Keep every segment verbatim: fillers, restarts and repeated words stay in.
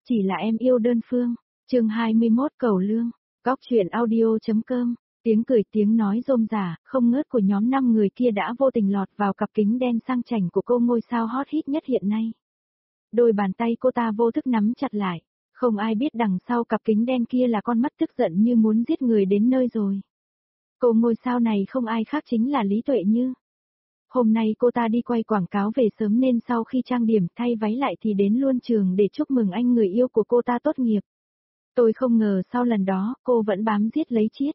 Chỉ là em yêu đơn phương. Chương hai mươi mốt Cầu Lương. Góc truyện audio.com. Tiếng cười tiếng nói rôm rả, không ngớt của nhóm năm người kia đã vô tình lọt vào cặp kính đen sang chảnh của cô ngôi sao hot hit nhất hiện nay. Đôi bàn tay cô ta vô thức nắm chặt lại, không ai biết đằng sau cặp kính đen kia là con mắt tức giận như muốn giết người đến nơi rồi. Cô ngôi sao này không ai khác chính là Lý Tuệ Như. Hôm nay cô ta đi quay quảng cáo về sớm nên sau khi trang điểm thay váy lại thì đến luôn trường để chúc mừng anh người yêu của cô ta tốt nghiệp. Tôi không ngờ sau lần đó cô vẫn bám giết lấy Chiết.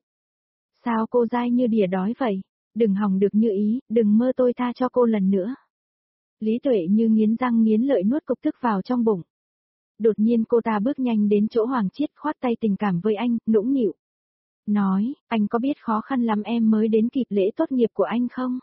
Sao cô dai như đỉa đói vậy? Đừng hòng được như ý, đừng mơ tôi tha cho cô lần nữa. Lý Tuệ Như nghiến răng nghiến lợi nuốt cục tức vào trong bụng. Đột nhiên cô ta bước nhanh đến chỗ Hoàng Chiết khoát tay tình cảm với anh, nũng nịu. Nói, anh có biết khó khăn lắm em mới đến kịp lễ tốt nghiệp của anh không?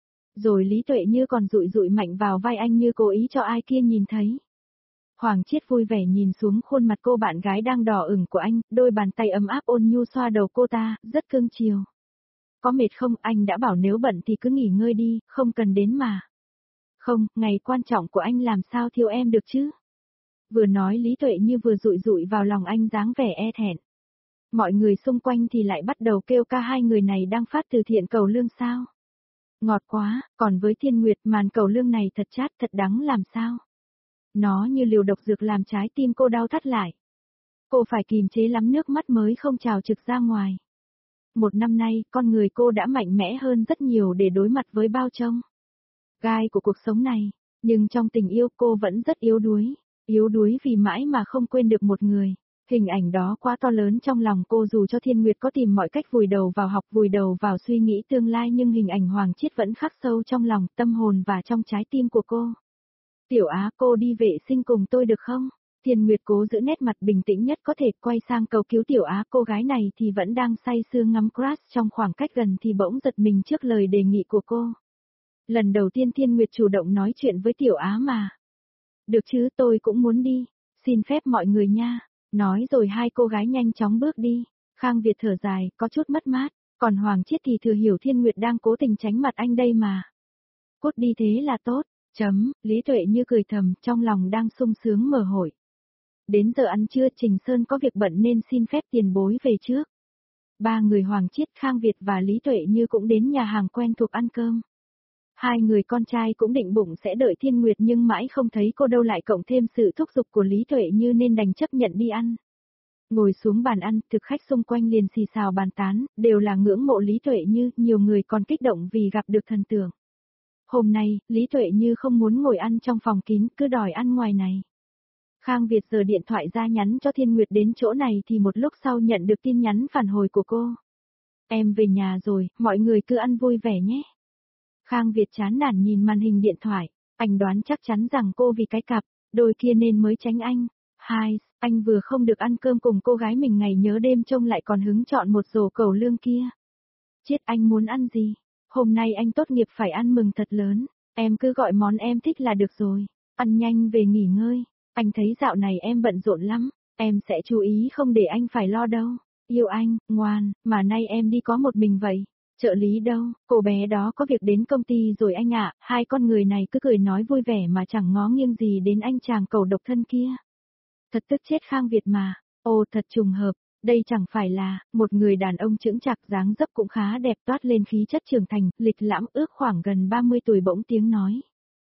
Rồi Lý Tuệ Như còn dụi dụi mạnh vào vai anh như cố ý cho ai kia nhìn thấy. Hoàng Chiết vui vẻ nhìn xuống khuôn mặt cô bạn gái đang đỏ ửng của anh, đôi bàn tay ấm áp ôn nhu xoa đầu cô ta, rất cưng chiều. Có mệt không, anh đã bảo nếu bận thì cứ nghỉ ngơi đi, không cần đến mà. Không, ngày quan trọng của anh làm sao thiếu em được chứ? Vừa nói Lý Tuệ Như vừa dụi dụi vào lòng anh dáng vẻ e thẹn. Mọi người xung quanh thì lại bắt đầu kêu ca hai người này đang phát từ thiện cầu lương sao. Ngọt quá, còn với Thiên Nguyệt màn cầu lương này thật chát thật đắng làm sao. Nó như liều độc dược làm trái tim cô đau thắt lại. Cô phải kìm chế lắm nước mắt mới không trào trực ra ngoài. Một năm nay, con người cô đã mạnh mẽ hơn rất nhiều để đối mặt với bao trông gai của cuộc sống này, nhưng trong tình yêu cô vẫn rất yếu đuối, yếu đuối vì mãi mà không quên được một người. Hình ảnh đó quá to lớn trong lòng cô dù cho Thiên Nguyệt có tìm mọi cách vùi đầu vào học vùi đầu vào suy nghĩ tương lai nhưng hình ảnh Hoàng Chiết vẫn khắc sâu trong lòng, tâm hồn và trong trái tim của cô. Tiểu Á cô đi vệ sinh cùng tôi được không? Thiên Nguyệt cố giữ nét mặt bình tĩnh nhất có thể quay sang cầu cứu Tiểu Á, cô gái này thì vẫn đang say sưa ngắm crush trong khoảng cách gần thì bỗng giật mình trước lời đề nghị của cô. Lần đầu tiên Thiên Nguyệt chủ động nói chuyện với Tiểu Á mà. Được chứ, tôi cũng muốn đi, xin phép mọi người nha. Nói rồi hai cô gái nhanh chóng bước đi. Khang Việt thở dài, có chút mất mát, còn Hoàng Chiết thì thừa hiểu Thiên Nguyệt đang cố tình tránh mặt anh đây mà. Cút đi thế là tốt. Chấm, Lý Tuệ Như cười thầm, trong lòng đang sung sướng mở hội. Đến giờ ăn trưa Trình Sơn có việc bận nên xin phép tiền bối về trước. Ba người Hoàng Chiết, Khang Việt và Lý Tuệ Như cũng đến nhà hàng quen thuộc ăn cơm. Hai người con trai cũng định bụng sẽ đợi Thiên Nguyệt nhưng mãi không thấy cô đâu lại cộng thêm sự thúc giục của Lý Tuệ Như nên đành chấp nhận đi ăn. Ngồi xuống bàn ăn, thực khách xung quanh liền xì xào bàn tán, đều là ngưỡng mộ Lý Tuệ Như, nhiều người còn kích động vì gặp được thần tượng. Hôm nay, Lý Tuệ Như không muốn ngồi ăn trong phòng kín, cứ đòi ăn ngoài này. Khang Việt giơ điện thoại ra nhắn cho Thiên Nguyệt đến chỗ này thì một lúc sau nhận được tin nhắn phản hồi của cô. Em về nhà rồi, mọi người cứ ăn vui vẻ nhé. Khang Việt chán nản nhìn màn hình điện thoại, anh đoán chắc chắn rằng cô vì cái cặp, đôi kia nên mới tránh anh. Hai, anh vừa không được ăn cơm cùng cô gái mình ngày nhớ đêm trông lại còn hứng chọn một rổ cầu lương kia. Chết, anh muốn ăn gì? Hôm nay anh tốt nghiệp phải ăn mừng thật lớn, em cứ gọi món em thích là được rồi, ăn nhanh về nghỉ ngơi, anh thấy dạo này em bận rộn lắm, em sẽ chú ý không để anh phải lo đâu, yêu anh, ngoan, mà nay em đi có một mình vậy, trợ lý đâu, cô bé đó có việc đến công ty rồi anh ạ. Hai con người này cứ cười nói vui vẻ mà chẳng ngó nghiêng gì đến anh chàng cầu độc thân kia. Thật tức chết Khang Việt mà, ô thật trùng hợp. Đây chẳng phải là, một người đàn ông chững chạc dáng dấp cũng khá đẹp toát lên khí chất trưởng thành, lịch lãm ước khoảng gần ba mươi tuổi bỗng tiếng nói.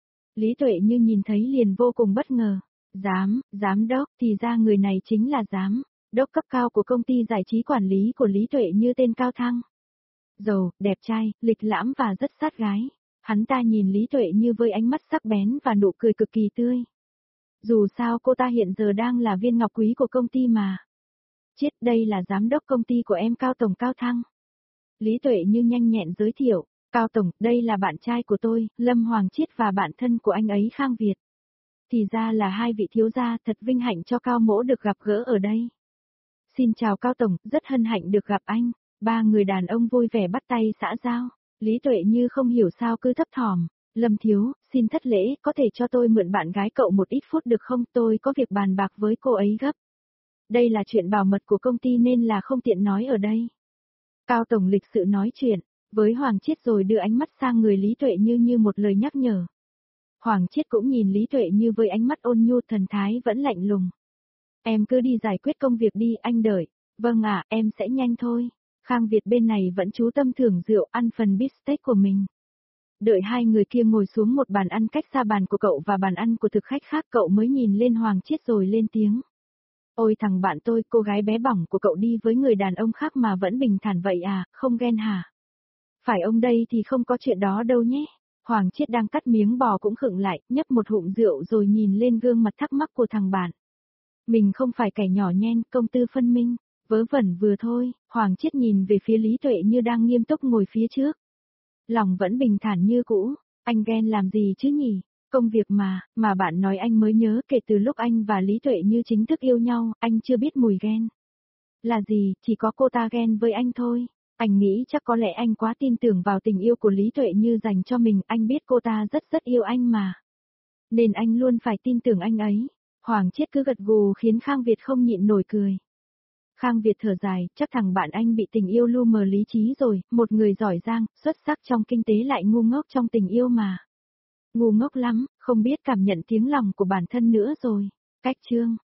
Lý Tuệ Như nhìn thấy liền vô cùng bất ngờ. Giám, giám đốc, thì ra người này chính là giám đốc cấp cao của công ty giải trí quản lý của Lý Tuệ Như tên Cao Thăng. Giàu, đẹp trai, lịch lãm và rất sát gái. Hắn ta nhìn Lý Tuệ Như với ánh mắt sắc bén và nụ cười cực kỳ tươi. Dù sao cô ta hiện giờ đang là viên ngọc quý của công ty mà. Chiết, đây là giám đốc công ty của em Cao Tổng Cao Thăng. Lý Tuệ Như nhanh nhẹn giới thiệu, Cao Tổng, đây là bạn trai của tôi, Lâm Hoàng Chiết và bạn thân của anh ấy Khang Việt. Thì ra là hai vị thiếu gia, thật vinh hạnh cho Cao Mỗ được gặp gỡ ở đây. Xin chào Cao Tổng, rất hân hạnh được gặp anh. Ba người đàn ông vui vẻ bắt tay xã giao. Lý Tuệ Như không hiểu sao cứ thấp thỏm. Lâm thiếu, xin thất lễ, có thể cho tôi mượn bạn gái cậu một ít phút được không? Tôi có việc bàn bạc với cô ấy gấp. Đây là chuyện bảo mật của công ty nên là không tiện nói ở đây. Cao Tổng lịch sự nói chuyện với Hoàng Chiết rồi đưa ánh mắt sang người Lý Tuệ Như như một lời nhắc nhở. Hoàng Chiết cũng nhìn Lý Tuệ Như với ánh mắt ôn nhu, thần thái vẫn lạnh lùng. Em cứ đi giải quyết công việc đi, anh đợi. Vâng ạ, em sẽ nhanh thôi. Khang Việt bên này vẫn chú tâm thưởng rượu ăn phần beef steak của mình. Đợi hai người kia ngồi xuống một bàn ăn cách xa bàn của cậu và bàn ăn của thực khách khác, cậu mới nhìn lên Hoàng Chiết rồi lên tiếng. Ôi thằng bạn tôi, cô gái bé bỏng của cậu đi với người đàn ông khác mà vẫn bình thản vậy à, không ghen hả? Phải ông đây thì không có chuyện đó đâu nhé. Hoàng Chiết đang cắt miếng bò cũng khựng lại, nhấp một hụm rượu rồi nhìn lên gương mặt thắc mắc của thằng bạn. Mình không phải kẻ nhỏ nhen, công tư phân minh. Vớ vẩn vừa thôi, Hoàng Chiết nhìn về phía Lý Tuệ như đang nghiêm túc ngồi phía trước. Lòng vẫn bình thản như cũ, anh ghen làm gì chứ nhỉ? Công việc mà, mà bạn nói anh mới nhớ kể từ lúc anh và Lý Tuệ như chính thức yêu nhau, anh chưa biết mùi ghen. Là gì, chỉ có cô ta ghen với anh thôi. Anh nghĩ chắc có lẽ anh quá tin tưởng vào tình yêu của Lý Tuệ như dành cho mình, anh biết cô ta rất rất yêu anh mà. Nên anh luôn phải tin tưởng anh ấy. Hoàng Chiết cứ gật gù khiến Khang Việt không nhịn nổi cười. Khang Việt thở dài, chắc thằng bạn anh bị tình yêu lu mờ lý trí rồi, một người giỏi giang, xuất sắc trong kinh tế lại ngu ngốc trong tình yêu mà. Ngu ngốc lắm, không biết cảm nhận tiếng lòng của bản thân nữa rồi. Cách chương